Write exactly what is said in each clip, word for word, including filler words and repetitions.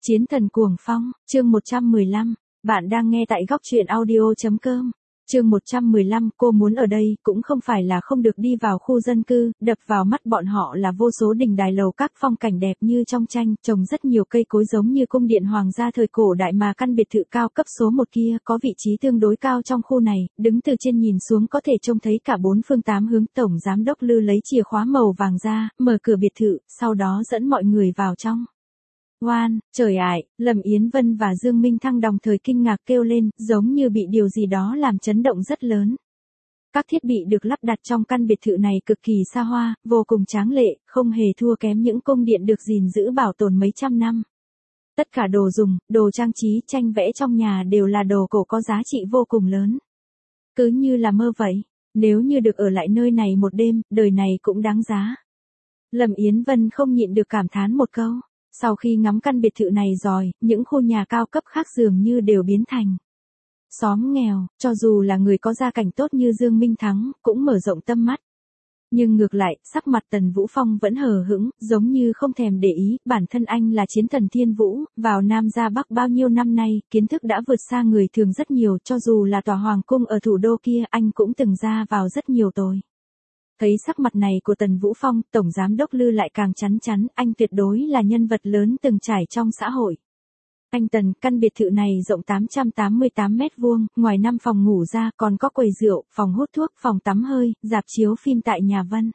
Chiến thần cuồng phong, chương một trăm mười lăm. Bạn đang nghe tại góc truyện audio chấm com. Chương một trăm mười lăm, cô muốn ở đây cũng không phải là không được đi vào khu dân cư, đập vào mắt bọn họ là vô số đình đài lầu các phong cảnh đẹp như trong tranh, trồng rất nhiều cây cối giống như cung điện hoàng gia thời cổ đại mà căn biệt thự cao cấp số một kia có vị trí tương đối cao trong khu này, đứng từ trên nhìn xuống có thể trông thấy cả bốn phương tám hướng. Tổng giám đốc Lư lấy chìa khóa màu vàng ra, mở cửa biệt thự, sau đó dẫn mọi người vào trong. Oan, trời ải, Lâm Yến Vân và Dương Minh Thăng đồng thời kinh ngạc kêu lên, giống như bị điều gì đó làm chấn động rất lớn. Các thiết bị được lắp đặt trong căn biệt thự này cực kỳ xa hoa, vô cùng tráng lệ, không hề thua kém những cung điện được gìn giữ bảo tồn mấy trăm năm. Tất cả đồ dùng, đồ trang trí, tranh vẽ trong nhà đều là đồ cổ có giá trị vô cùng lớn. Cứ như là mơ vậy, nếu như được ở lại nơi này một đêm, đời này cũng đáng giá. Lâm Yến Vân không nhịn được cảm thán một câu. Sau khi ngắm căn biệt thự này rồi, những khu nhà cao cấp khác dường như đều biến thành xóm nghèo, cho dù là người có gia cảnh tốt như Dương Minh Thắng, cũng mở rộng tâm mắt. Nhưng ngược lại, sắc mặt Tần Vũ Phong vẫn hờ hững, giống như không thèm để ý, bản thân anh là chiến thần thiên vũ, vào Nam ra Bắc bao nhiêu năm nay, kiến thức đã vượt xa người thường rất nhiều, cho dù là tòa hoàng cung ở thủ đô kia, anh cũng từng ra vào rất nhiều rồi. Thấy sắc mặt này của Tần Vũ Phong, Tổng Giám đốc Lư lại càng chắn chắn, anh tuyệt đối là nhân vật lớn từng trải trong xã hội. Anh Tần, căn biệt thự này rộng tám trăm tám mươi tám mét vuông, ngoài năm phòng ngủ ra còn có quầy rượu, phòng hút thuốc, phòng tắm hơi, rạp chiếu phim tại nhà Vân.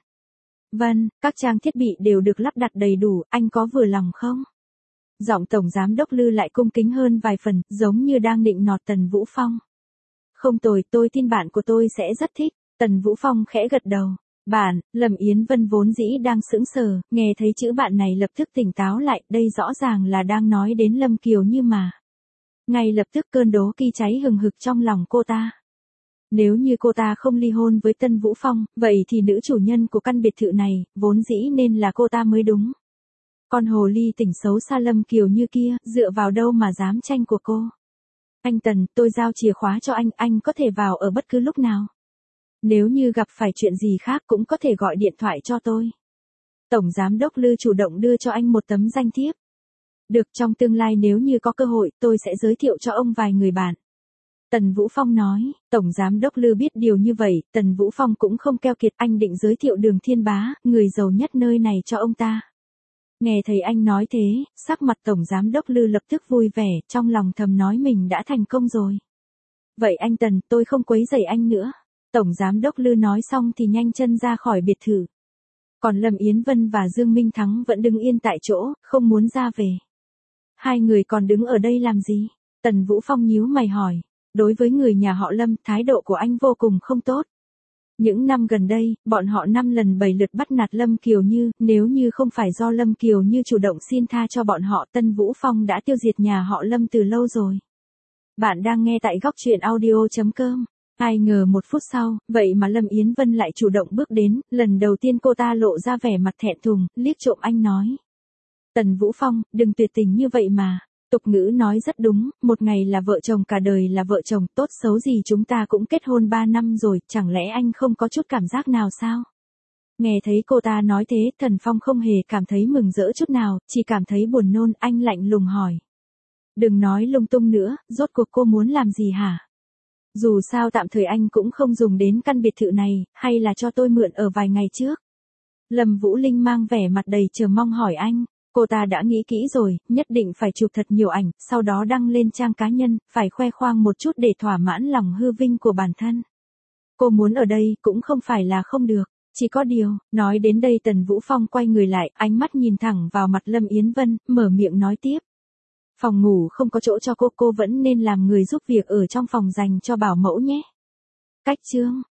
Vân, các trang thiết bị đều được lắp đặt đầy đủ, anh có vừa lòng không? Giọng Tổng Giám đốc Lư lại cung kính hơn vài phần, giống như đang nịnh nọt Tần Vũ Phong. Không tồi, tôi tin bạn của tôi sẽ rất thích. Tần Vũ Phong khẽ gật đầu. Bạn, Lâm Yến Vân vốn dĩ đang sững sờ, nghe thấy chữ bạn này lập tức tỉnh táo lại, đây rõ ràng là đang nói đến Lâm Kiều Như mà. Ngay lập tức cơn đố kỵ cháy hừng hực trong lòng cô ta. Nếu như cô ta không ly hôn với Tân Vũ Phong, vậy thì nữ chủ nhân của căn biệt thự này, vốn dĩ nên là cô ta mới đúng. Con hồ ly tỉnh xấu xa Lâm Kiều Như kia, dựa vào đâu mà dám tranh của cô. Anh Tần, tôi giao chìa khóa cho anh, anh có thể vào ở bất cứ lúc nào. Nếu như gặp phải chuyện gì khác cũng có thể gọi điện thoại cho tôi. Tổng Giám đốc Lư chủ động đưa cho anh một tấm danh thiếp. Được, trong tương lai nếu như có cơ hội tôi sẽ giới thiệu cho ông vài người bạn. Tần Vũ Phong nói, Tổng Giám đốc Lư biết điều như vậy, Tần Vũ Phong cũng không keo kiệt, anh định giới thiệu Đường Thiên Bá, người giàu nhất nơi này cho ông ta. Nghe thấy anh nói thế, sắc mặt Tổng Giám đốc Lư lập tức vui vẻ, trong lòng thầm nói mình đã thành công rồi. Vậy anh Tần, tôi không quấy rầy anh nữa. Tổng Giám đốc Lư nói xong thì nhanh chân ra khỏi biệt thự. Còn Lâm Yến Vân và Dương Minh Thắng vẫn đứng yên tại chỗ, không muốn ra về. Hai người còn đứng ở đây làm gì? Tần Vũ Phong nhíu mày hỏi. Đối với người nhà họ Lâm, thái độ của anh vô cùng không tốt. Những năm gần đây, bọn họ năm lần bảy lượt bắt nạt Lâm Kiều Như, nếu như không phải do Lâm Kiều Như chủ động xin tha cho bọn họ, Tân Vũ Phong đã tiêu diệt nhà họ Lâm từ lâu rồi. Bạn đang nghe tại góc truyện audio chấm com. Ai ngờ một phút sau, vậy mà Lâm Yến Vân lại chủ động bước đến, lần đầu tiên cô ta lộ ra vẻ mặt thẹn thùng, liếc trộm anh nói. Tần Vũ Phong, đừng tuyệt tình như vậy mà. Tục ngữ nói rất đúng, một ngày là vợ chồng cả đời là vợ chồng, tốt xấu gì chúng ta cũng kết hôn ba năm rồi, chẳng lẽ anh không có chút cảm giác nào sao? Nghe thấy cô ta nói thế, Thần Phong không hề cảm thấy mừng rỡ chút nào, chỉ cảm thấy buồn nôn, anh lạnh lùng hỏi. Đừng nói lung tung nữa, rốt cuộc cô muốn làm gì hả? Dù sao tạm thời anh cũng không dùng đến căn biệt thự này, hay là cho tôi mượn ở vài ngày trước? Lâm Vũ Linh mang vẻ mặt đầy chờ mong hỏi anh, cô ta đã nghĩ kỹ rồi, nhất định phải chụp thật nhiều ảnh, sau đó đăng lên trang cá nhân, phải khoe khoang một chút để thỏa mãn lòng hư vinh của bản thân. Cô muốn ở đây cũng không phải là không được, chỉ có điều, nói đến đây Tần Vũ Phong quay người lại, ánh mắt nhìn thẳng vào mặt Lâm Yến Vân, mở miệng nói tiếp. Phòng ngủ không có chỗ cho cô, cô vẫn nên làm người giúp việc ở trong phòng dành cho bảo mẫu nhé. Cách chương,